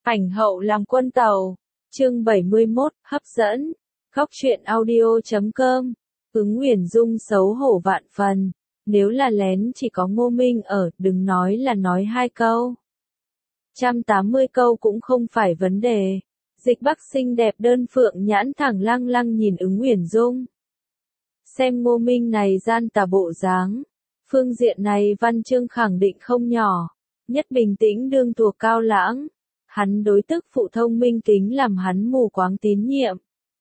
Ảnh hậu làm quân tàu. Chương 71, hấp dẫn. Góc truyện audio.com. Ứng Uyển Dung xấu hổ vạn phần. Nếu là lén chỉ có Ngô Minh ở, đừng nói là nói 2 câu. 180 câu cũng không phải vấn đề. Dịch Bắc xinh đẹp đơn phượng nhãn thẳng lăng lăng nhìn Ứng Uyển Dung. Xem Ngô Minh này gian tà bộ dáng. Phương diện này văn chương khẳng định không nhỏ. Nhất bình tĩnh đương thuộc Cao Lãng. Hắn đối tức phụ thông minh kính làm hắn mù quáng tín nhiệm.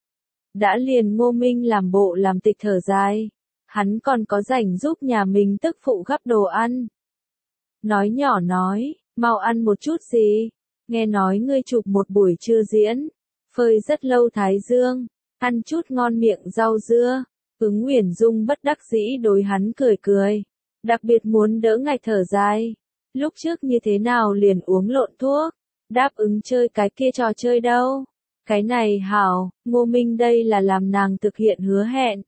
Đã liền Ngô Minh làm bộ làm tịch thở dài. Hắn còn có rảnh giúp nhà mình tức phụ gắp đồ ăn. Nói nhỏ nói, mau ăn một chút gì. Nghe nói ngươi chụp một buổi trưa diễn. Phơi rất lâu thái dương. Ăn chút ngon miệng rau dưa. Ứng Uyển Dung bất đắc dĩ đối hắn cười cười. Đặc biệt muốn đỡ ngạch thở dài. Lúc trước như thế nào liền uống lộn thuốc. Đáp ứng chơi cái kia trò chơi đâu. Cái này hảo, Ngô Minh đây là làm nàng thực hiện hứa hẹn.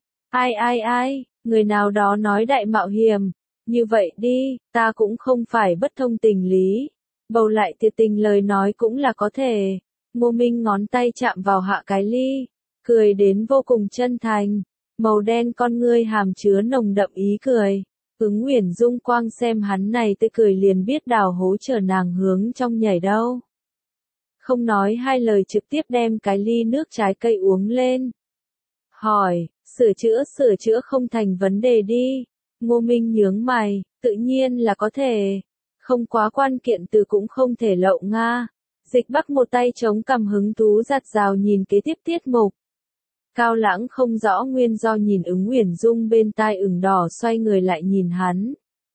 Ai, người nào đó nói đại mạo hiểm. Như vậy đi, ta cũng không phải bất thông tình lý. Bầu lại thiệt tình lời nói cũng là có thể. Ngô Minh ngón tay chạm vào hạ cái ly. Cười đến vô cùng chân thành. Màu đen con ngươi hàm chứa nồng đậm ý cười. Ứng Uyển Dung quang xem hắn này tươi cười liền biết đào hố chờ nàng hướng trong nhảy đâu. Không nói hai lời trực tiếp đem cái ly nước trái cây uống lên. Hỏi, sửa chữa không thành vấn đề đi. Ngô Minh nhướng mày, tự nhiên là có thể. Không quá quan kiện từ cũng không thể lậu nga. Dịch Bắc một tay chống cằm hứng thú giặt rào nhìn kế tiếp tiết mục. Cao Lãng không rõ nguyên do nhìn Ứng Uyển Dung bên tai ửng đỏ xoay người lại nhìn hắn.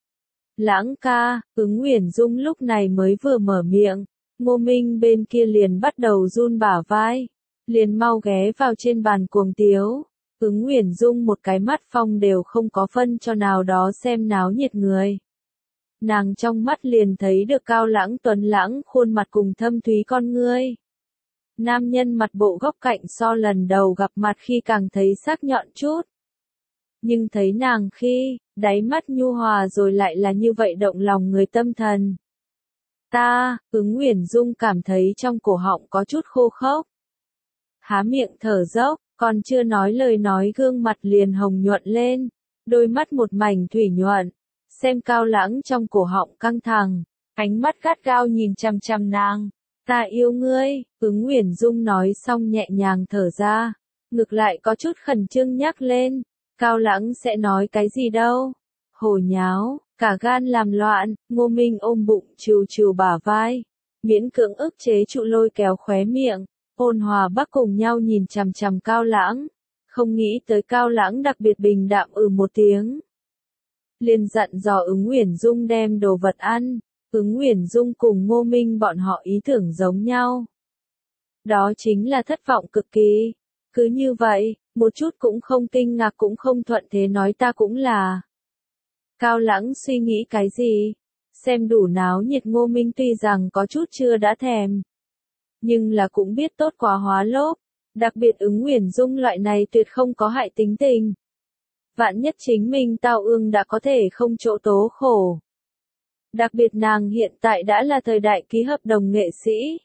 Lãng ca, Ứng Uyển Dung lúc này mới vừa mở miệng. Ngô Minh bên kia liền bắt đầu run bả vai. Liền mau ghé vào trên bàn cuồng tiếu. Ứng Uyển Dung một cái mắt phong đều không có phân cho nào đó xem náo nhiệt người. Nàng trong mắt liền thấy được Cao Lãng tuấn lãng khuôn mặt cùng thâm thúy con ngươi. Nam nhân mặt bộ góc cạnh so lần đầu gặp mặt khi càng thấy sắc nhọn chút. Nhưng thấy nàng khi, đáy mắt nhu hòa rồi lại là như vậy động lòng người tâm thần. Ứng Uyển Dung cảm thấy trong cổ họng có chút khô khốc. Há miệng thở dốc, còn chưa nói lời nói gương mặt liền hồng nhuận lên. Đôi mắt một mảnh thủy nhuận. Xem Cao Lãng trong cổ họng căng thẳng. Ánh mắt gắt gao nhìn chằm chằm nàng. Ta yêu ngươi, Ứng Uyển Dung nói xong nhẹ nhàng thở ra. Ngược lại có chút khẩn trương nhắc lên. Cao Lãng sẽ nói cái gì đâu. Hồ nháo, cả gan làm loạn. Ngô Minh ôm bụng trừ bả vai. Miễn cưỡng ức chế trụ lôi kéo khóe miệng. Ôn hòa bắc cùng nhau nhìn chằm chằm Cao Lãng. Không nghĩ tới Cao Lãng đặc biệt bình đạm một tiếng. Liền dặn dò Ứng Uyển Dung đem đồ vật ăn. Ứng Uyển Dung cùng Ngô Minh bọn họ ý tưởng giống nhau. Đó chính là thất vọng cực kỳ. Cứ như vậy, một chút cũng không kinh ngạc cũng không thuận thế nói ta cũng là. Cao Lãng suy nghĩ cái gì? Xem đủ náo nhiệt Ngô Minh tuy rằng có chút chưa đã thèm. Nhưng là cũng biết tốt quá hóa lốp. Đặc biệt Ứng Uyển Dung loại này tuyệt không có hại tính tình. Vạn nhất chính mình tao ương đã có thể không chỗ tố khổ. Đặc biệt nàng hiện tại đã là thời đại ký hợp đồng nghệ sĩ.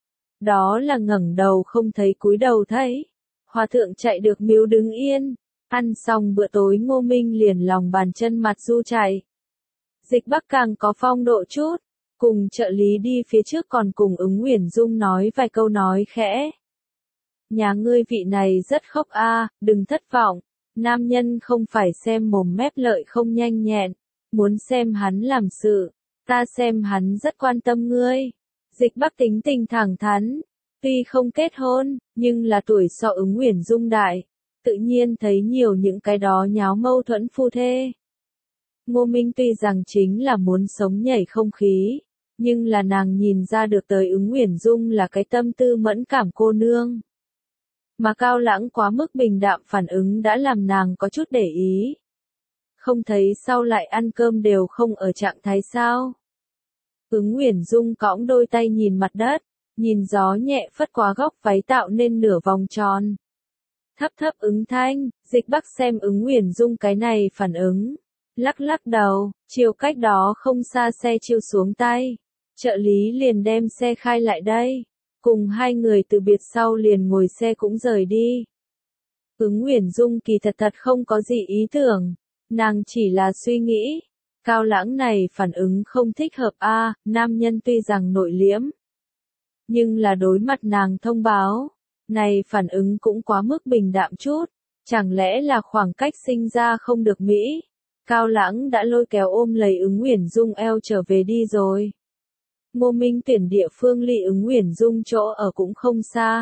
Đó là ngẩng đầu không thấy cúi đầu thấy. Hòa thượng chạy được miếu đứng yên. Ăn xong bữa tối Ngô Minh liền lòng bàn chân mặt du chạy. Dịch Bắc càng có phong độ chút. Cùng trợ lý đi phía trước còn cùng Ứng Uyển Dung nói vài câu nói khẽ. Nhà ngươi vị này rất khóc đừng thất vọng. Nam nhân không phải xem mồm mép lợi không nhanh nhẹn. Muốn xem hắn làm sự. Ta xem hắn rất quan tâm ngươi. Dịch Bắc tính tình thẳng thắn. Tuy không kết hôn, nhưng là tuổi so Ứng Uyển Dung đại. Tự nhiên thấy nhiều những cái đó nháo mâu thuẫn phu thê. Ngô Minh tuy rằng chính là muốn sống nhảy không khí. Nhưng là nàng nhìn ra được tới Ứng Uyển Dung là cái tâm tư mẫn cảm cô nương. Mà Cao Lãng quá mức bình đạm phản ứng đã làm nàng có chút để ý. Không thấy sau lại ăn cơm đều không ở trạng thái sao. Ứng Uyển Dung cõng đôi tay nhìn mặt đất, nhìn gió nhẹ phất qua góc váy tạo nên nửa vòng tròn. Thấp ứng thanh, Dịch Bắc xem Ứng Uyển Dung cái này phản ứng. Lắc đầu, chiều cách đó không xa xe chiêu xuống tay. Trợ lý liền đem xe khai lại đây. Cùng hai người từ biệt sau liền ngồi xe cũng rời đi. Ứng Uyển Dung kỳ thật không có gì ý tưởng, nàng chỉ là suy nghĩ, Cao Lãng này phản ứng không thích hợp a, nam nhân tuy rằng nội liễm, nhưng là đối mặt nàng thông báo, này phản ứng cũng quá mức bình đạm chút, chẳng lẽ là khoảng cách sinh ra không được mỹ. Cao Lãng đã lôi kéo ôm lấy Ứng Uyển Dung eo trở về đi rồi. Ngô Minh tuyển địa phương ly Ứng Uyển Dung chỗ ở cũng không xa.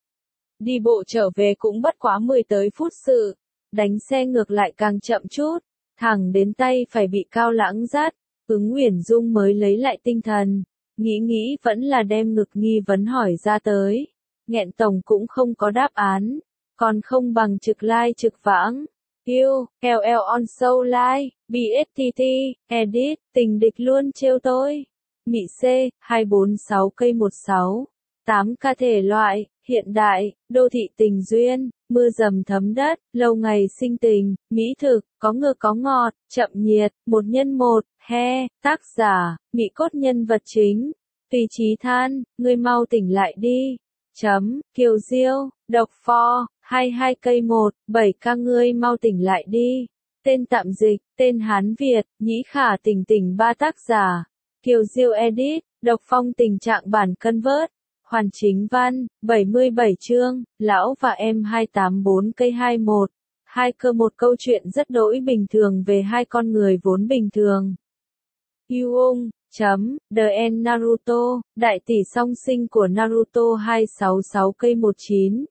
Đi bộ trở về cũng bất quá 10 tới phút sự, đánh xe ngược lại càng chậm chút, thẳng đến tay phải bị Cao Lãng dắt, Ứng Uyển Dung mới lấy lại tinh thần, nghĩ vẫn là đem ngực nghi vấn hỏi ra tới, nghẹn tổng cũng không có đáp án, còn không bằng trực lai trực vãng. Yêu, LL on show like, BSTT, edit, tình địch luôn trêu tôi. Mị C, 246 cây 16, 8K thể loại, hiện đại, đô thị tình duyên, mưa dầm thấm đất, lâu ngày sinh tình, mỹ thực, có ngược có ngọt, chậm nhiệt, một nhân một, he, tác giả, Mị cốt nhân vật chính. Tùy Chí than, ngươi mau tỉnh lại đi. Kiều Diêu, độc for, 22 cây 1, 7K ngươi mau tỉnh lại đi. Tên tạm dịch, tên Hán Việt, Nhĩ Khả Tỉnh Tỉnh ba tác giả. Kiều Diêu edit, độc phong tình trạng bản convert. Hoàn chính văn, 77 chương, lão và em 284 cây 21. Hai cơ một câu chuyện rất đỗi bình thường về hai con người vốn bình thường. Yuong, The End Naruto, đại tỷ song sinh của Naruto 266 cây 19.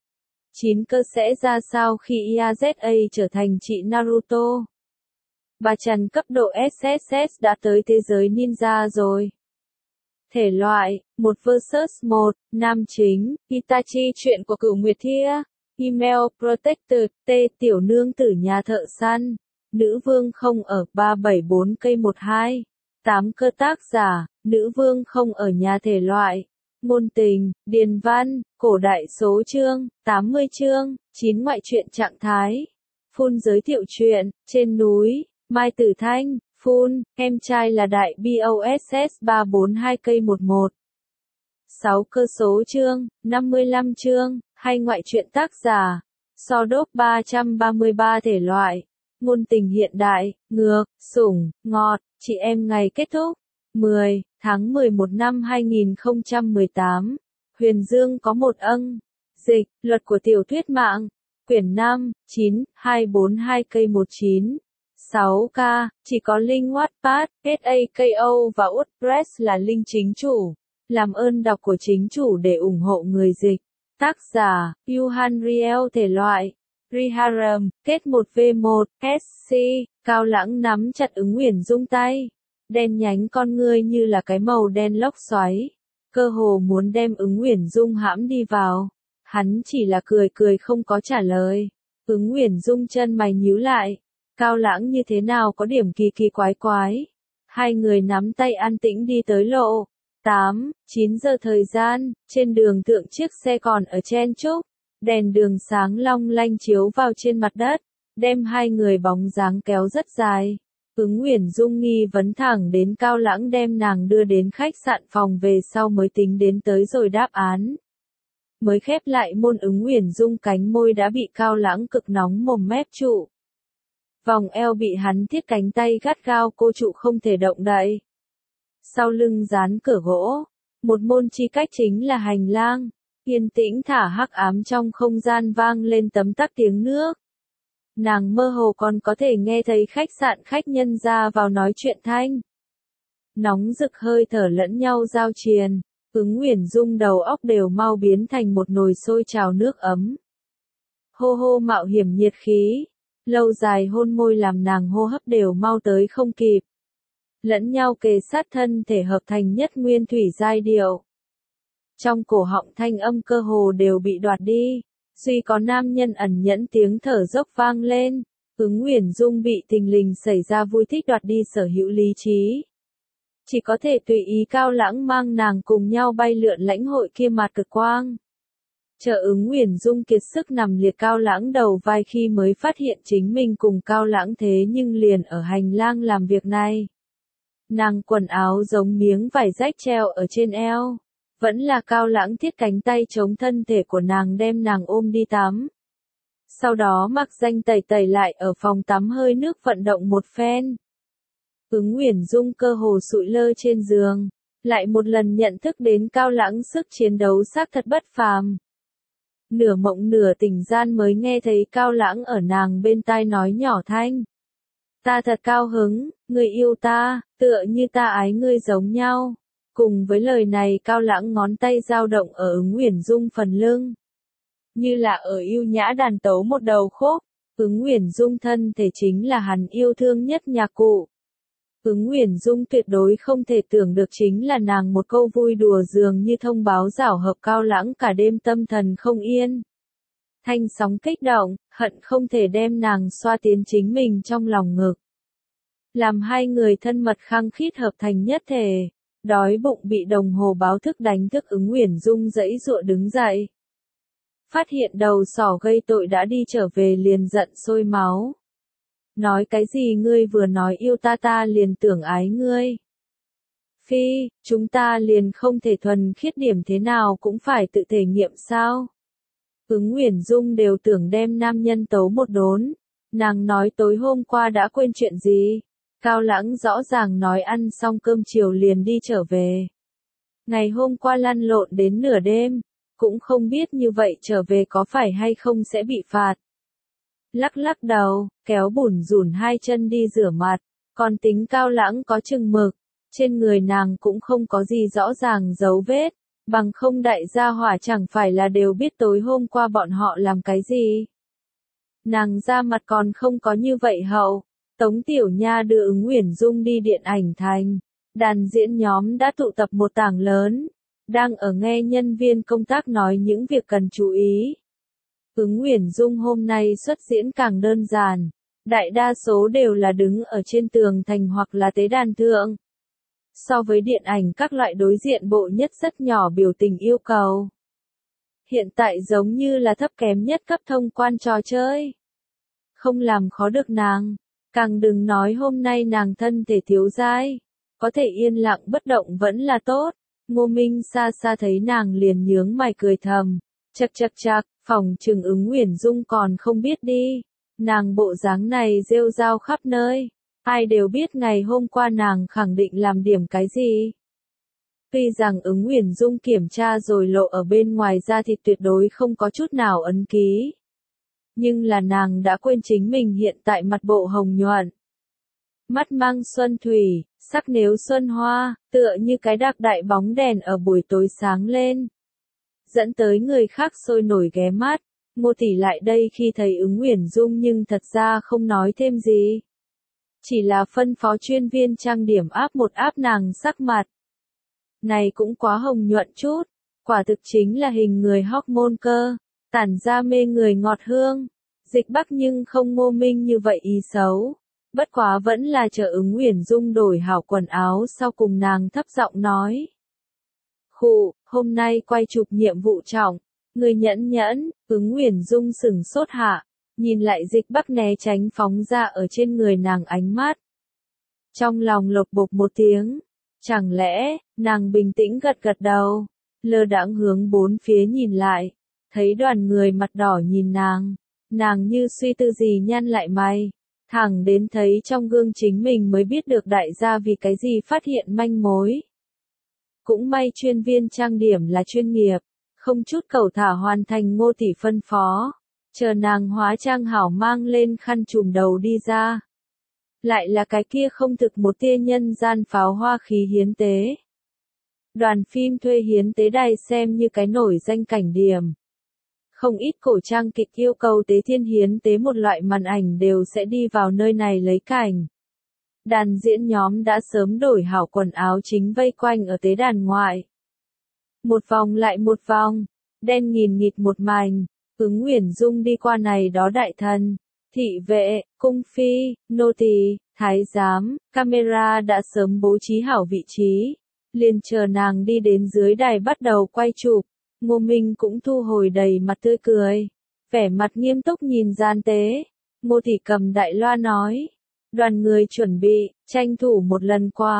9 cơ sẽ ra sao khi Yaza trở thành chị Naruto? Bà Trần cấp độ SSS đã tới thế giới ninja rồi. Thể loại, 1 vs 1, nam chính, Itachi chuyện của Cửu Nguyệt Thia, Email Protected, T tiểu nương tử nhà thợ săn, nữ vương không ở 374 cây 12, 8 cơ tác giả, nữ vương không ở nhà thể loại, ngôn tình, điền văn, cổ đại số chương, 80 chương, 9 ngoại truyện trạng thái, phun giới thiệu truyện, trên núi, Mai Tử Thanh. Phun, em trai là đại BOSS 342 cây 11. 6 cơ số chương, 55 chương, hay ngoại truyện tác giả. So đốc 333 thể loại. Ngôn tình hiện đại, ngược, sủng, ngọt, chị em ngày kết thúc. 10 tháng 11 năm 2018. Huyền Dương có một âng. Dịch, luật của tiểu thuyết mạng. Quyển 5, 9, 242 cây 19. 6K, chỉ có link Wattpad, SAKO và WordPress là link chính chủ. Làm ơn đọc của chính chủ để ủng hộ người dịch. Tác giả, Yuhan Riel thể loại. Riharam, kết 1v1, SC, Cao Lãng nắm chặt Ứng Uyển Dung tay. Đen nhánh con ngươi như là cái màu đen lốc xoáy. Cơ hồ muốn đem Ứng Uyển Dung hãm đi vào. Hắn chỉ là cười không có trả lời. Ứng Uyển Dung chân mày nhíu lại. Cao Lãng như thế nào có điểm kỳ quái. Hai người nắm tay an tĩnh đi tới lộ. 9 giờ thời gian, trên đường thượng chiếc xe còn ở chen chúc. Đèn đường sáng long lanh chiếu vào trên mặt đất, đem hai người bóng dáng kéo rất dài. Ứng Uyển Dung nghi vấn thẳng đến Cao Lãng đem nàng đưa đến khách sạn phòng về sau mới tính đến tới rồi đáp án. Mới khép lại môn Ứng Uyển Dung cánh môi đã bị Cao Lãng cực nóng mồm mép trụ. Vòng eo bị hắn thiết cánh tay gắt gao cô trụ không thể động đậy. Sau lưng dán cửa gỗ, một môn chi cách chính là hành lang, yên tĩnh thả hắc ám trong không gian vang lên tấm tắc tiếng nước. Nàng mơ hồ còn có thể nghe thấy khách sạn khách nhân ra vào nói chuyện thanh. Nóng rực hơi thở lẫn nhau giao triền, Ứng Uyển Dung đầu óc đều mau biến thành một nồi sôi trào nước ấm. Hô hô mạo hiểm nhiệt khí. Lâu dài hôn môi làm nàng hô hấp đều mau tới không kịp. Lẫn nhau kề sát thân thể hợp thành nhất nguyên thủy giai điệu. Trong cổ họng thanh âm cơ hồ đều bị đoạt đi. Duy có nam nhân ẩn nhẫn tiếng thở dốc vang lên. Ứng Uyển Dung bị tình lình xảy ra vui thích đoạt đi sở hữu lý trí. Chỉ có thể tùy ý Cao Lãng mang nàng cùng nhau bay lượn lãnh hội kia mặt cực quang. Chờ Ứng Uyển Dung kiệt sức nằm liệt Cao Lãng đầu vai khi mới phát hiện chính mình cùng Cao Lãng thế nhưng liền ở hành lang làm việc này. Nàng quần áo giống miếng vải rách treo ở trên eo. Vẫn là Cao Lãng thiết cánh tay chống thân thể của nàng đem nàng ôm đi tắm. Sau đó mặc danh tẩy tẩy lại ở phòng tắm hơi nước vận động một phen. Ứng Uyển Dung cơ hồ sụi lơ trên giường, lại một lần nhận thức đến Cao Lãng sức chiến đấu xác thật bất phàm. Nửa mộng nửa tỉnh gian mới nghe thấy Cao Lãng ở nàng bên tai nói nhỏ thanh. Ta thật cao hứng, người yêu ta, tựa như ta ái ngươi giống nhau. Cùng với lời này Cao Lãng ngón tay dao động ở Ứng Uyển Dung phần lưng. Như là ở yêu nhã đàn tấu một đầu khúc, Ứng Uyển Dung thân thể chính là hắn yêu thương nhất nhạc cụ. Ứng Uyển Dung tuyệt đối không thể tưởng được chính là nàng một câu vui đùa dường như thông báo giảo hợp Cao Lãng cả đêm tâm thần không yên. Thanh sóng kích động, hận không thể đem nàng xoa tiến chính mình trong lòng ngực. Làm hai người thân mật khăng khít hợp thành nhất thể, đói bụng bị đồng hồ báo thức đánh thức Ứng Uyển Dung giãy giụa đứng dậy. Phát hiện đầu sỏ gây tội đã đi trở về liền giận sôi máu. Nói cái gì ngươi vừa nói yêu ta ta liền tưởng ái ngươi. Phi, chúng ta liền không thể thuần khiết điểm thế nào cũng phải tự thể nghiệm sao. Ứng Uyển Dung đều tưởng đem nam nhân tấu một đốn. Nàng nói tối hôm qua đã quên chuyện gì. Cao Lãng rõ ràng nói ăn xong cơm chiều liền đi trở về. Ngày hôm qua lăn lộn đến nửa đêm, cũng không biết như vậy trở về có phải hay không sẽ bị phạt. Lắc lắc đầu, kéo bủn rủn hai chân đi rửa mặt, còn tính Cao Lãng có chừng mực, trên người nàng cũng không có gì rõ ràng dấu vết, bằng không đại gia hỏa chẳng phải là đều biết tối hôm qua bọn họ làm cái gì. Nàng ra mặt còn không có như vậy hậu, Tống Tiểu Nha đưa Ứng Uyển Dung đi điện ảnh thành, đàn diễn nhóm đã tụ tập một tảng lớn, đang ở nghe nhân viên công tác nói những việc cần chú ý. Ứng Uyển Dung hôm nay xuất diễn càng đơn giản, đại đa số đều là đứng ở trên tường thành hoặc là tế đàn thượng. So với điện ảnh các loại đối diện bộ nhất rất nhỏ biểu tình yêu cầu. Hiện tại giống như là thấp kém nhất cấp thông quan trò chơi. Không làm khó được nàng, càng đừng nói hôm nay nàng thân thể thiếu dai, có thể yên lặng bất động vẫn là tốt. Ngô Minh xa xa thấy nàng liền nhướng mày cười thầm, chậc chậc chậc, phòng trừng Ứng Uyển Dung còn không biết đi, nàng bộ dáng này rêu rao khắp nơi, ai đều biết ngày hôm qua nàng khẳng định làm điểm cái gì. Tuy rằng Ứng Uyển Dung kiểm tra rồi lộ ở bên ngoài da thịt tuyệt đối không có chút nào ấn ký. Nhưng là nàng đã quên chính mình hiện tại mặt bộ hồng nhuận. Mắt mang xuân thủy, sắc nếu xuân hoa, tựa như cái đặc đại bóng đèn ở buổi tối sáng lên. Dẫn tới người khác sôi nổi ghé mắt, Ngô tỷ lại đây khi thấy Ứng Uyển Dung nhưng thật ra không nói thêm gì. Chỉ là phân phó chuyên viên trang điểm áp một áp nàng sắc mặt. Này cũng quá hồng nhuận chút, quả thực chính là hình người hormone cơ, tản ra mê người ngọt hương. Dịch Bắc nhưng không Ngô Minh như vậy ý xấu. Bất quá vẫn là chờ Ứng Uyển Dung đổi hảo quần áo sau cùng nàng thấp giọng nói. Khụ, hôm nay quay chụp nhiệm vụ trọng, người nhẫn nhẫn, Ứng Uyển Dung sừng sốt hạ, nhìn lại Dịch Bắc né tránh phóng ra ở trên người nàng ánh mắt. Trong lòng lộc bộc một tiếng, chẳng lẽ, nàng bình tĩnh gật gật đầu, lơ đãng hướng bốn phía nhìn lại, thấy đoàn người mặt đỏ nhìn nàng như suy tư gì nhăn lại mày. Thẳng đến thấy trong gương chính mình mới biết được đại gia vì cái gì phát hiện manh mối. Cũng may chuyên viên trang điểm là chuyên nghiệp, không chút cầu thả hoàn thành Ngô tỷ phân phó. Chờ nàng hóa trang hảo mang lên khăn trùm đầu đi ra. Lại là cái kia không thực một tia nhân gian pháo hoa khí hiến tế. Đoàn phim thuê hiến tế đài xem như cái nổi danh cảnh điểm. Không ít cổ trang kịch yêu cầu tế thiên hiến tế một loại màn ảnh đều sẽ đi vào nơi này lấy cảnh. Đàn diễn nhóm đã sớm đổi hảo quần áo chính vây quanh ở tế đàn ngoại. Một vòng lại một vòng, đen nghìn nghịt một mảnh, Ứng Uyển Dung đi qua này đó đại thần, thị vệ, cung phi, nô tỳ, thái giám, camera đã sớm bố trí hảo vị trí, liền chờ nàng đi đến dưới đài bắt đầu quay chụp. Ngô Minh cũng thu hồi đầy mặt tươi cười, vẻ mặt nghiêm túc nhìn gian tế. Ngô tỷ cầm đại loa nói, đoàn người chuẩn bị, tranh thủ một lần quá,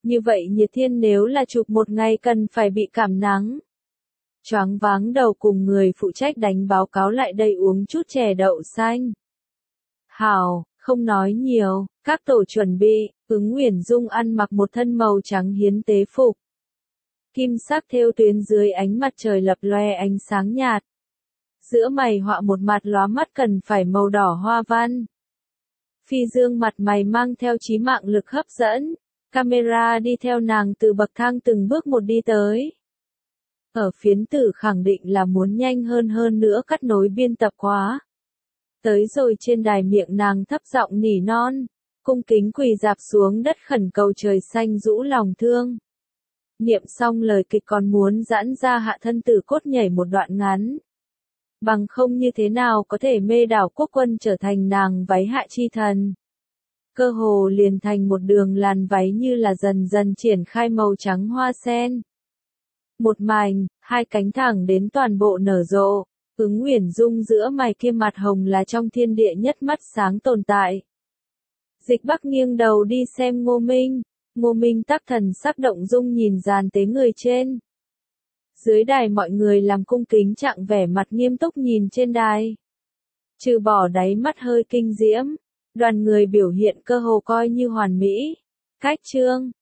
Như vậy nhiệt thiên nếu là chụp một ngày cần phải bị cảm nắng. Choáng váng đầu cùng người phụ trách đánh báo cáo lại đây uống chút chè đậu xanh. Hảo, không nói nhiều, các tổ chuẩn bị, Ứng Uyển Dung ăn mặc một thân màu trắng hiến tế phục. Kim sắc thêu tuyến dưới ánh mặt trời lập loe ánh sáng nhạt. Giữa mày họa một mặt lóa mắt cần phải màu đỏ hoa văn. Phi dương mặt mày mang theo trí mạng lực hấp dẫn. Camera đi theo nàng từ bậc thang từng bước một đi tới. Ở phiến tử khẳng định là muốn nhanh hơn nữa cắt nối biên tập quá. Tới rồi trên đài miệng nàng thấp giọng nỉ non, cung kính quỳ dạp xuống đất khẩn cầu trời xanh rũ lòng thương. Niệm xong lời kịch còn muốn giãn ra hạ thân tử cốt nhảy một đoạn ngắn. Bằng không như thế nào có thể mê đảo quốc quân trở thành nàng váy hạ chi thần. Cơ hồ liền thành một đường làn váy như là dần dần triển khai màu trắng hoa sen. Một mảnh, hai cánh thẳng đến toàn bộ nở rộ, Ứng Uyển Dung giữa mày kia mặt hồng là trong thiên địa nhất mắt sáng tồn tại. Dịch Bắc nghiêng đầu đi xem Ngô Minh tắc thần sắc động dung nhìn dàn tế người trên. Dưới đài mọi người làm cung kính trạng vẻ mặt nghiêm túc nhìn trên đài. Trừ bỏ đáy mắt hơi kinh diễm, đoàn người biểu hiện cơ hồ coi như hoàn mỹ. Cách chương